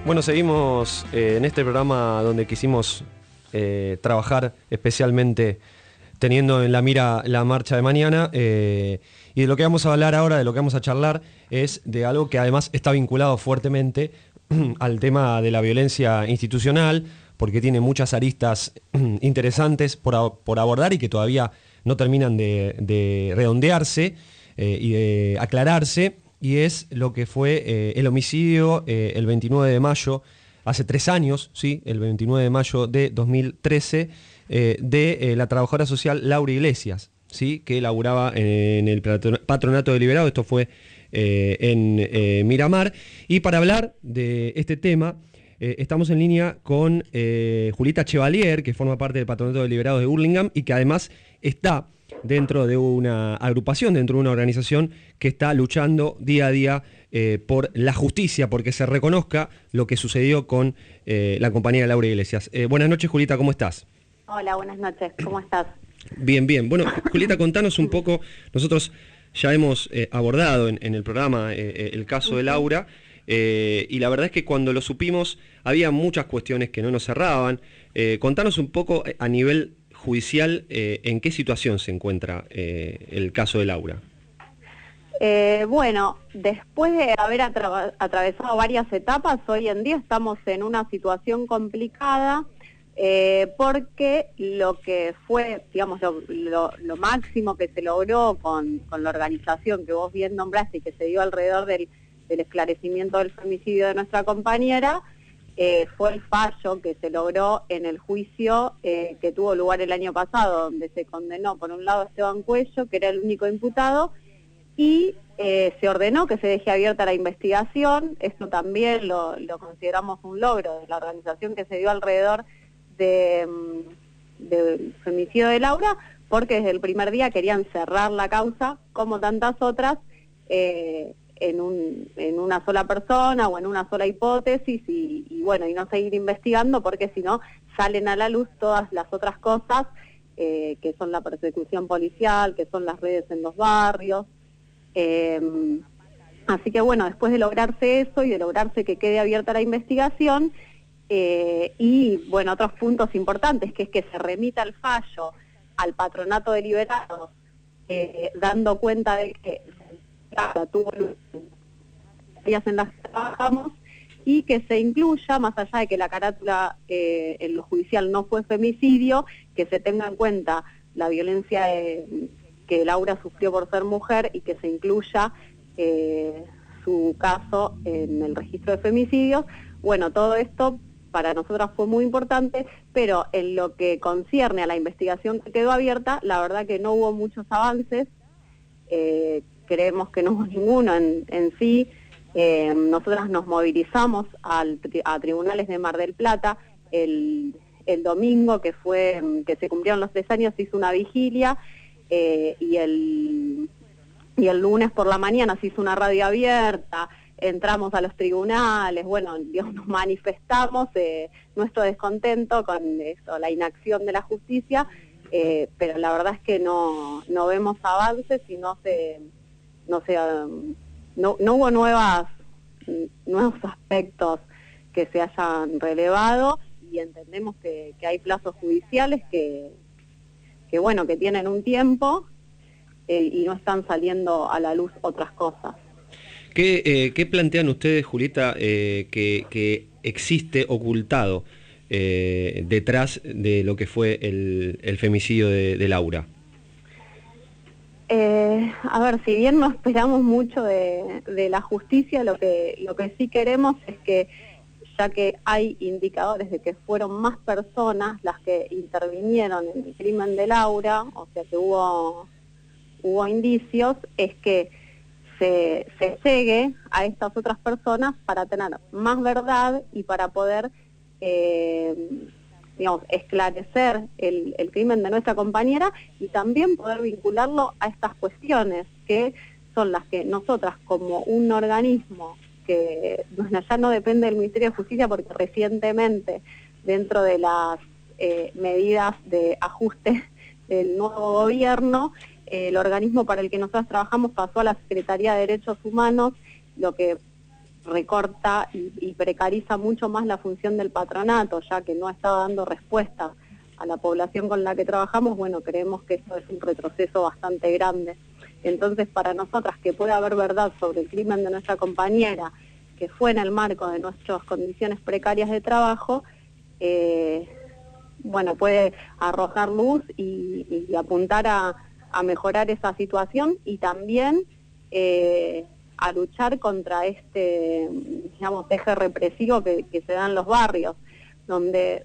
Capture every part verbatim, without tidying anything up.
Bueno, seguimos eh, en este programa donde quisimos eh, trabajar especialmente teniendo en la mira la marcha de mañana, eh, y de lo que vamos a hablar ahora, de lo que vamos a charlar, es de algo que además está vinculado fuertemente al tema de la violencia institucional, porque tiene muchas aristas interesantes por, por abordar y que todavía no terminan de, de redondearse eh, y de aclararse, y es lo que fue eh, el homicidio eh, el veintinueve de mayo, hace tres años, ¿sí? El veintinueve de mayo de dos mil trece, eh, de eh, la trabajadora social Laura Iglesias, ¿sí? Que laburaba en el Patronato Deliberado. Esto fue eh, en eh, Miramar. Y para hablar de este tema, eh, estamos en línea con eh, Julieta Chevalier, que forma parte del Patronato Deliberado de Hurlingham y que además está dentro de una agrupación, dentro de una organización que está luchando día a día eh, por la justicia, porque se reconozca lo que sucedió con eh, la compañera Laura Iglesias. Eh, buenas noches, Julieta, ¿cómo estás? Hola, buenas noches, ¿cómo estás? Bien, bien. Bueno, Julieta, contanos un poco. Nosotros ya hemos eh, abordado en, en el programa eh, el caso de Laura, eh, y la verdad es que cuando lo supimos había muchas cuestiones que no nos cerraban. Eh, contanos un poco a nivel judicial, eh, ¿en qué situación se encuentra eh, el caso de Laura? Eh, bueno, después de haber atra atravesado varias etapas, hoy en día estamos en una situación complicada, eh, porque lo que fue, digamos, lo, lo, lo máximo que se logró con, con la organización que vos bien nombraste y que se dio alrededor del, del esclarecimiento del femicidio de nuestra compañera, Eh, fue el fallo que se logró en el juicio eh, que tuvo lugar el año pasado, donde se condenó por un lado a Esteban Cuello, que era el único imputado, y eh, se ordenó que se deje abierta la investigación. Esto también lo, lo consideramos un logro de la organización que se dio alrededor de, del femicidio de Laura, porque desde el primer día querían cerrar la causa, como tantas otras, eh, En, un, en una sola persona o en una sola hipótesis y, y bueno, y no seguir investigando, porque si no salen a la luz todas las otras cosas eh, que son la persecución policial, que son las redes en los barrios. Eh, así que bueno, después de lograrse eso y de lograrse que quede abierta la investigación, eh, y bueno, otros puntos importantes, que es que se remita el fallo al Patronato Deliberado, eh, dando cuenta de que tuvo días en las que trabajamos, y que se incluya, más allá de que la carátula eh, en lo judicial no fue femicidio, que se tenga en cuenta la violencia eh, que Laura sufrió por ser mujer y que se incluya eh, su caso en el registro de femicidios. Bueno, todo esto para nosotras fue muy importante, pero en lo que concierne a la investigación que quedó abierta, la verdad que no hubo muchos avances. eh, Creemos que no hubo ninguno en, en sí. Eh, nosotras nos movilizamos al, a tribunales de Mar del Plata el, el domingo, que fue que se cumplieron los tres años, se hizo una vigilia, eh, y, el, y el lunes por la mañana se hizo una radio abierta, entramos a los tribunales, bueno, digamos, nos manifestamos eh, nuestro descontento con eso, la inacción de la justicia, eh, pero la verdad es que no, no vemos avances y no se... no sé, no, no hubo nuevas, nuevos aspectos que se hayan relevado, y entendemos que, que hay plazos judiciales que, que bueno, que tienen un tiempo eh, y no están saliendo a la luz otras cosas. ¿Qué, eh, qué plantean ustedes, Julieta, eh, que, que existe ocultado eh, detrás de lo que fue el, el femicidio de, de Laura? Eh, a ver, si bien no esperamos mucho de, de la justicia, lo que, lo que sí queremos es que, ya que hay indicadores de que fueron más personas las que intervinieron en el crimen de Laura, o sea que hubo, hubo indicios, es que se, se llegue a estas otras personas para tener más verdad y para poder eh, digamos, esclarecer el, el crimen de nuestra compañera, y también poder vincularlo a estas cuestiones, que son las que nosotras, como un organismo que ya no depende del Ministerio de Justicia, porque recientemente, dentro de las eh, medidas de ajuste del nuevo gobierno, eh, el organismo para el que nosotros trabajamos pasó a la Secretaría de Derechos Humanos, lo que recorta y, y precariza mucho más la función del patronato, ya que no está dando respuesta a la población con la que trabajamos. Bueno, creemos que eso es un retroceso bastante grande. Entonces, para nosotras, que pueda haber verdad sobre el crimen de nuestra compañera, que fue en el marco de nuestras condiciones precarias de trabajo, eh, bueno, puede arrojar luz y, y apuntar a, a mejorar esa situación y también eh, a luchar contra este, digamos, eje represivo que, que se da en los barrios, donde,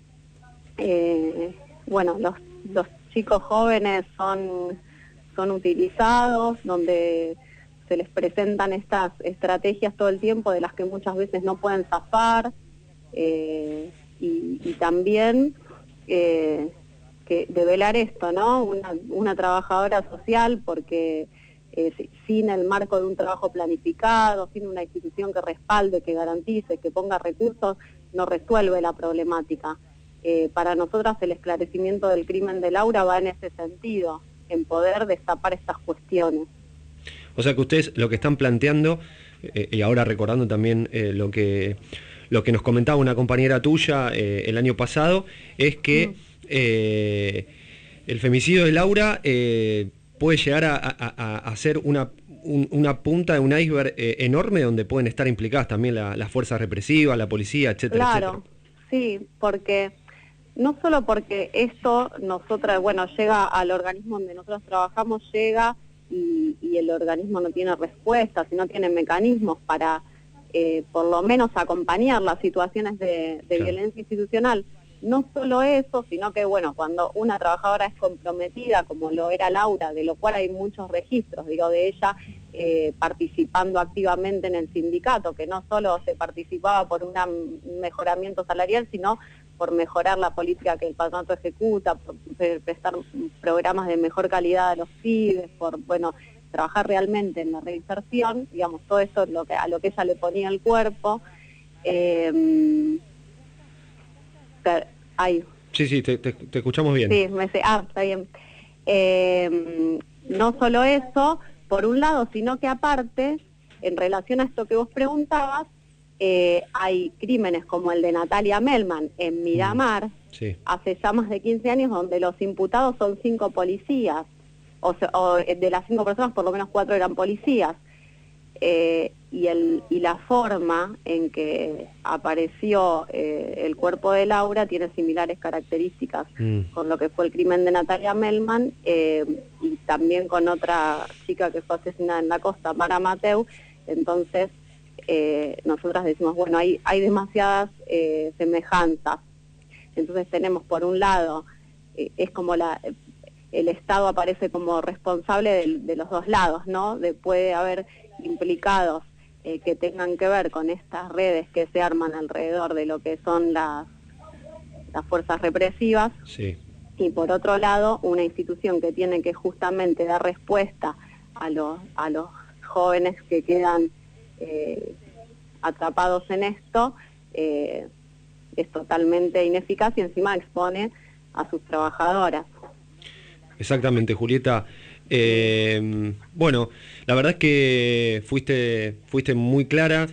eh, bueno, los, los chicos jóvenes son, son utilizados, donde se les presentan estas estrategias todo el tiempo de las que muchas veces no pueden zafar, eh, y, y también eh, que develar esto, ¿no? Una, una trabajadora social, porque eh, sin el marco de un trabajo planificado, sin una institución que respalde, que garantice, que ponga recursos, no resuelve la problemática. Eh, para nosotras el esclarecimiento del crimen de Laura va en ese sentido, en poder destapar estas cuestiones. O sea que ustedes lo que están planteando, eh, y ahora recordando también eh, lo que lo que nos comentaba una compañera tuya eh, el año pasado, es que mm. eh, el femicidio de Laura eh, puede llegar a, a, a ser una, un, una punta de un iceberg eh, enorme donde pueden estar implicadas también la, las fuerzas represivas, la policía, etcétera, claro, etcétera. Sí, porque no solo porque esto nosotras, bueno, llega al organismo donde nosotros trabajamos, llega y, y el organismo no tiene respuestas y no tiene mecanismos para eh, por lo menos acompañar las situaciones de, de claro. violencia institucional. No solo eso, sino que, bueno, cuando una trabajadora es comprometida, como lo era Laura, de lo cual hay muchos registros, digo, de ella eh, participando activamente en el sindicato, que no solo se participaba por una, un mejoramiento salarial, sino por mejorar la política que el patronato ejecuta, por prestar programas de mejor calidad a los pibes, por, bueno, trabajar realmente en la reinserción, digamos, todo eso es lo que, a lo que ella le ponía el cuerpo. Eh, Ay. Sí, sí, te, te, te escuchamos bien. Sí, me sé, ah, está bien. Eh, no solo eso, por un lado, sino que aparte, en relación a esto que vos preguntabas, eh, hay crímenes como el de Natalia Melman en Miramar, sí. hace ya más de quince años, donde los imputados son cinco policías, o, sea, o de las cinco personas, por lo menos cuatro eran policías. Eh, y, el, y la forma en que apareció eh, el cuerpo de Laura tiene similares características mm. con lo que fue el crimen de Natalia Melman, eh, y también con otra chica que fue asesinada en la costa, Mara Mateu. Entonces eh, nosotras decimos, bueno, hay, hay demasiadas eh, semejanzas. Entonces tenemos por un lado, eh, es como la... el Estado aparece como responsable de, de los dos lados, ¿no? De, puede haber implicados eh, que tengan que ver con estas redes que se arman alrededor de lo que son las, las fuerzas represivas, sí. y por otro lado una institución que tiene que justamente dar respuesta a los, a los jóvenes que quedan eh, atrapados en esto, eh, es totalmente ineficaz y encima expone a sus trabajadoras. Exactamente, Julieta. Eh, bueno, la verdad es que fuiste, fuiste muy clara.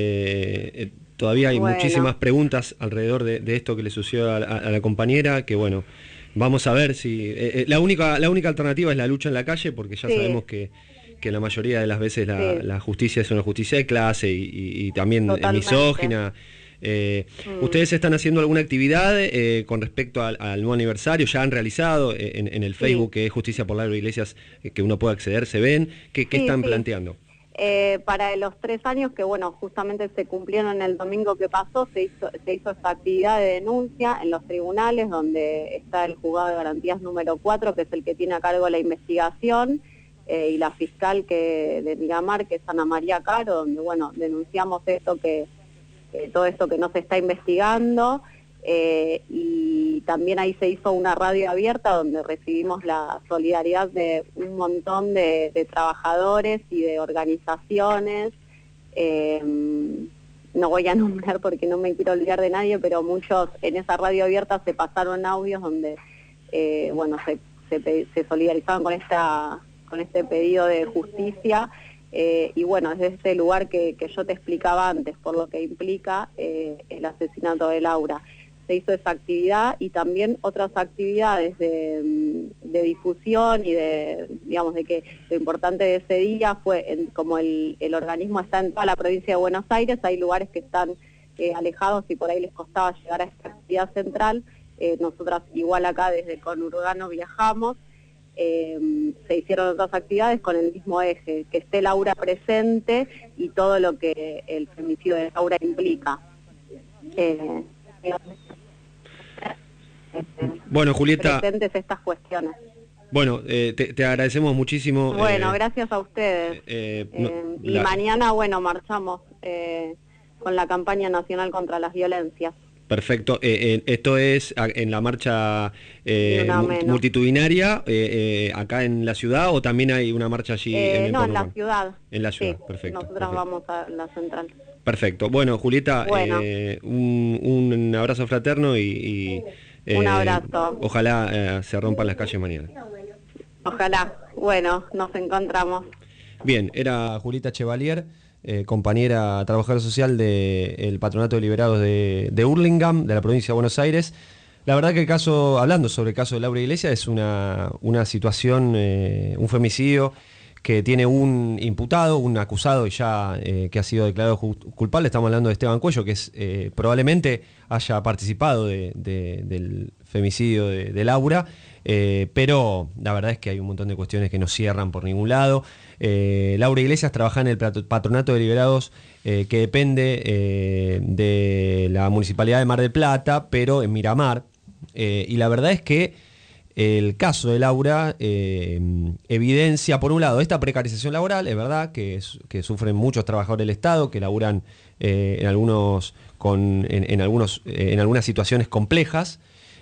Eh, todavía hay bueno. muchísimas preguntas alrededor de, de esto que le sucedió a, a, a la compañera, que bueno, vamos a ver si... Eh, la única la única alternativa es la lucha en la calle, porque ya sí. sabemos que, que la mayoría de las veces la, sí. la justicia es una justicia de clase y, y, y también Totalmente. misógina. Eh, mm. ¿Ustedes están haciendo alguna actividad eh, con respecto al, al nuevo aniversario? ¿Ya han realizado en, en el Facebook, sí. que es Justicia por Laura Iglesias, eh, que uno puede acceder? ¿Se ven? ¿Qué, qué sí, están sí. planteando? Eh, para los tres años que, bueno, justamente se cumplieron el domingo que pasó, se hizo, se hizo esta actividad de denuncia en los tribunales, donde está el juzgado de garantías número cuatro, que es el que tiene a cargo la investigación, eh, y la fiscal que de Miramar, que es Ana María Caro, donde, bueno, denunciamos esto que... Eh, todo esto que no se está investigando, eh, y también ahí se hizo una radio abierta donde recibimos la solidaridad de un montón de, de trabajadores y de organizaciones. Eh, no voy a nombrar porque no me quiero olvidar de nadie, pero muchos en esa radio abierta se pasaron audios donde eh, bueno, se, se, se solidarizaban con esta con este pedido de justicia. Eh, y bueno, desde este lugar que, que yo te explicaba antes, por lo que implica eh, el asesinato de Laura. Se hizo esa actividad y también otras actividades de, de difusión y de, digamos, de que lo importante de ese día fue, en, como el, el organismo está en toda la provincia de Buenos Aires, hay lugares que están eh, alejados y por ahí les costaba llegar a esta actividad central. Eh, nosotras igual acá desde el conurbano viajamos, eh, se hicieron otras actividades con el mismo eje, que esté Laura presente y todo lo que el femicidio de Laura implica. Eh, Bueno, Julieta, presentes estas cuestiones. Bueno, eh, te, te agradecemos muchísimo. Bueno, eh, gracias a ustedes. Eh, eh, no, y la... mañana, bueno, marchamos eh, con la campaña nacional contra las violencias. Perfecto. Eh, eh, esto es en la marcha eh, multitudinaria eh, eh, acá en la ciudad, o también hay una marcha allí. Eh, en el no, en la ciudad. En la ciudad, sí, perfecto. Nosotras perfecto. vamos a la central. Perfecto. Bueno, Julieta, bueno. Eh, un, un abrazo fraterno y, y eh, un abrazo. Ojalá eh, se rompan las calles mañana. Ojalá. Bueno, nos encontramos. Bien, era Julieta Chevalier, eh, compañera trabajadora social del Patronato de Liberados de, de Hurlingham, de la provincia de Buenos Aires. La verdad que el caso, hablando sobre el caso de Laura Iglesias, es una, una situación, eh, un femicidio que tiene un imputado, un acusado y ya eh, que ha sido declarado culpable. Estamos hablando de Esteban Cuello, que es eh, probablemente haya participado de, de, del femicidio de, de Laura, eh, pero la verdad es que hay un montón de cuestiones que no cierran por ningún lado. Eh, Laura Iglesias trabaja en el Patronato de Liberados, eh, que depende eh, de la Municipalidad de Mar del Plata, pero en Miramar, eh, y la verdad es que el caso de Laura eh, evidencia, por un lado, esta precarización laboral, es verdad, que, es, que sufren muchos trabajadores del Estado, que laburan eh, en, algunos, con, en, en, algunos, eh, en algunas situaciones complejas.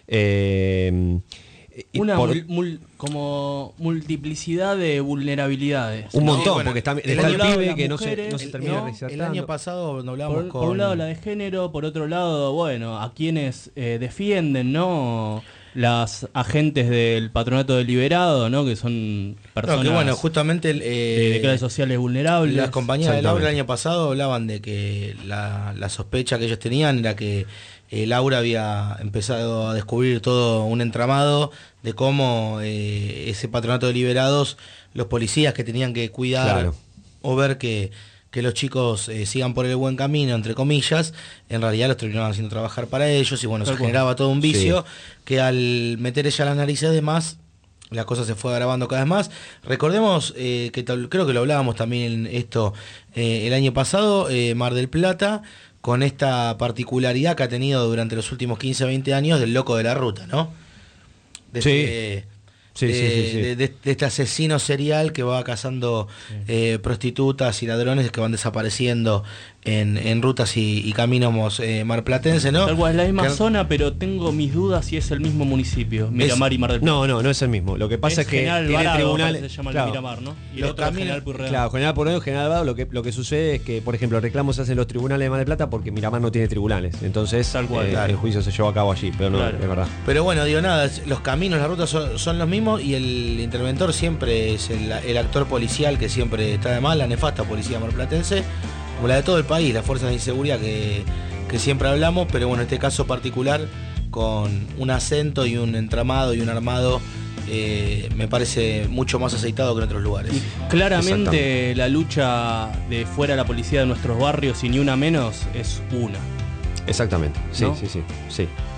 Eh, Una por, mul, mul, como multiplicidad de vulnerabilidades. Un ¿no? montón, Bueno, porque está el, está el pibe que no se, no se termina ¿no? resaltando. El año pasado no hablamos por, con... por un lado la de género, por otro lado, bueno, a quienes eh, defienden, ¿no? Las agentes del Patronato de Liberado, ¿no? Que son personas no, que bueno, justamente el, eh, de clases sociales vulnerables. Las compañías de Laura el año pasado hablaban de que la, la sospecha que ellos tenían era que eh, Laura había empezado a descubrir todo un entramado de cómo eh, ese Patronato de Liberados, los policías que tenían que cuidar claro. o ver que que los chicos eh, sigan por el buen camino, entre comillas, en realidad los terminaban haciendo trabajar para ellos y bueno, se generaba todo un vicio sí. que al meter ella las narices de más, la cosa se fue agravando cada vez más. Recordemos eh, que tal, creo que lo hablábamos también esto eh, el año pasado, eh, Mar del Plata, con esta particularidad que ha tenido durante los últimos quince a veinte años del loco de la ruta, ¿no? De sí. Este, Sí, de, sí, sí, sí. De, de, de este asesino serial que va cazando sí. eh, prostitutas y ladrones que van desapareciendo en, en rutas y, y caminos eh, marplatenses, ¿no? Tal cual, es la misma que... zona, pero tengo mis dudas si es el mismo municipio, Miramar es... y Mar del Plata. No, no, no es el mismo. Lo que pasa es, es que General tiene Alvarado, tribunales... se llama claro. el Miramar, ¿no? Y Los el otro caminos... General Purredón. Claro, General Purredón, General Alvarado, lo que, lo que sucede es que, por ejemplo, reclamos se hacen los tribunales de Mar del Plata porque Miramar no tiene tribunales. Entonces, Tal cual, eh, claro. el juicio se llevó a cabo allí, pero no, Claro. es verdad. Pero bueno, digo nada, los caminos, las rutas son, son los mismos y el interventor siempre es el, el actor policial que siempre está de mal, la nefasta policía marplatense, como la de todo el país, las fuerzas de inseguridad que, que siempre hablamos, pero bueno, en este caso particular, con un acento y un entramado y un armado, eh, me parece mucho más aceitado que en otros lugares. Y claramente la lucha de fuera de la policía de nuestros barrios y ni una menos es una. Exactamente, sí, ¿no? sí, sí, sí.